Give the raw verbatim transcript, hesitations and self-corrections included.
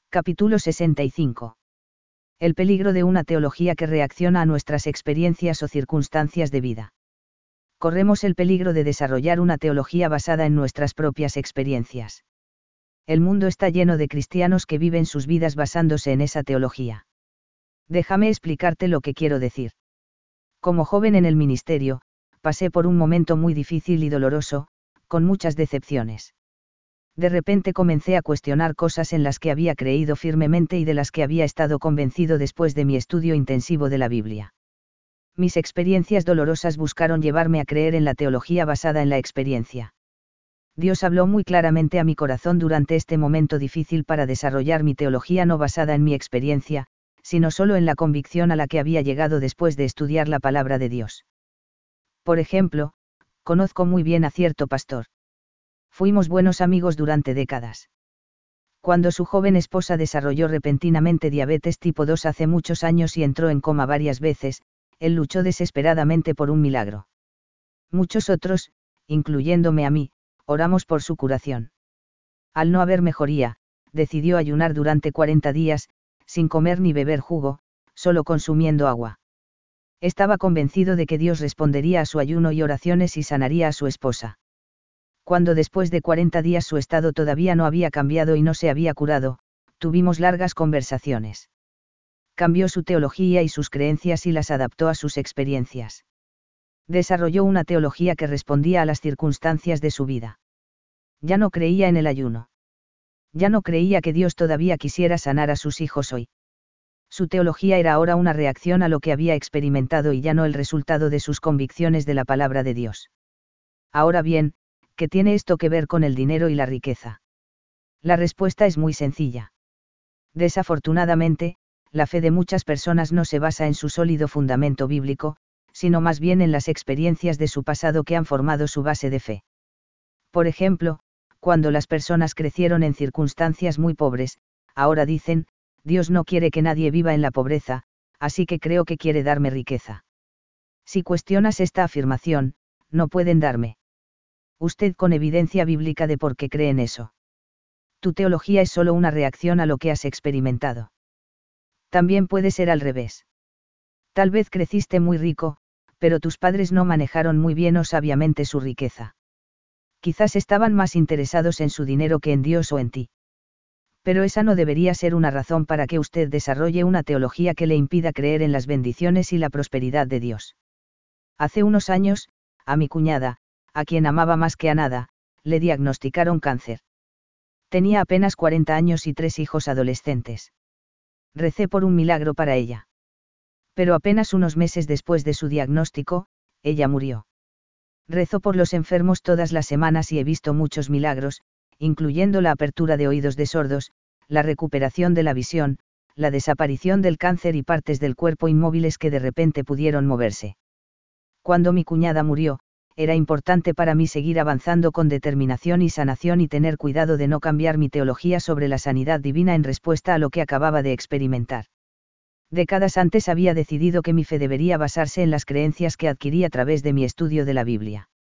Capítulo sesenta y cinco. El peligro de una teología que reacciona a nuestras experiencias o circunstancias de vida. Corremos el peligro de desarrollar una teología basada en nuestras propias experiencias. El mundo está lleno de cristianos que viven sus vidas basándose en esa teología. Déjame explicarte lo que quiero decir. Como joven en el ministerio, pasé por un momento muy difícil y doloroso, con muchas decepciones. De repente comencé a cuestionar cosas en las que había creído firmemente y de las que había estado convencido después de mi estudio intensivo de la Biblia. Mis experiencias dolorosas buscaron llevarme a creer en la teología basada en la experiencia. Dios habló muy claramente a mi corazón durante este momento difícil para desarrollar mi teología no basada en mi experiencia, sino solo en la convicción a la que había llegado después de estudiar la palabra de Dios. Por ejemplo, conozco muy bien a cierto pastor. Fuimos buenos amigos durante décadas. Cuando su joven esposa desarrolló repentinamente diabetes tipo dos hace muchos años y entró en coma varias veces, él luchó desesperadamente por un milagro. Muchos otros, incluyéndome a mí, oramos por su curación. Al no haber mejoría, decidió ayunar durante cuarenta días, sin comer ni beber jugo, solo consumiendo agua. Estaba convencido de que Dios respondería a su ayuno y oraciones y sanaría a su esposa. Cuando después de cuarenta días su estado todavía no había cambiado y no se había curado, tuvimos largas conversaciones. Cambió su teología y sus creencias y las adaptó a sus experiencias. Desarrolló una teología que respondía a las circunstancias de su vida. Ya no creía en el ayuno. Ya no creía que Dios todavía quisiera sanar a sus hijos hoy. Su teología era ahora una reacción a lo que había experimentado y ya no el resultado de sus convicciones de la palabra de Dios. Ahora bien, ¿qué tiene esto que ver con el dinero y la riqueza? La respuesta es muy sencilla. Desafortunadamente, la fe de muchas personas no se basa en su sólido fundamento bíblico, sino más bien en las experiencias de su pasado que han formado su base de fe. Por ejemplo, cuando las personas crecieron en circunstancias muy pobres, ahora dicen, Dios no quiere que nadie viva en la pobreza, así que creo que quiere darme riqueza. Si cuestionas esta afirmación, no pueden darme usted con evidencia bíblica de por qué cree en eso. Tu teología es solo una reacción a lo que has experimentado. También puede ser al revés. Tal vez creciste muy rico, pero tus padres no manejaron muy bien o sabiamente su riqueza. Quizás estaban más interesados en su dinero que en Dios o en ti. Pero esa no debería ser una razón para que usted desarrolle una teología que le impida creer en las bendiciones y la prosperidad de Dios. Hace unos años, a mi cuñada, a quien amaba más que a nada, le diagnosticaron cáncer. Tenía apenas cuarenta años y tres hijos adolescentes. Recé por un milagro para ella. Pero apenas unos meses después de su diagnóstico, ella murió. Rezo por los enfermos todas las semanas y he visto muchos milagros, incluyendo la apertura de oídos de sordos, la recuperación de la visión, la desaparición del cáncer y partes del cuerpo inmóviles que de repente pudieron moverse. Cuando mi cuñada murió, era importante para mí seguir avanzando con determinación y sanación y tener cuidado de no cambiar mi teología sobre la sanidad divina en respuesta a lo que acababa de experimentar. Décadas antes había decidido que mi fe debería basarse en las creencias que adquirí a través de mi estudio de la Biblia.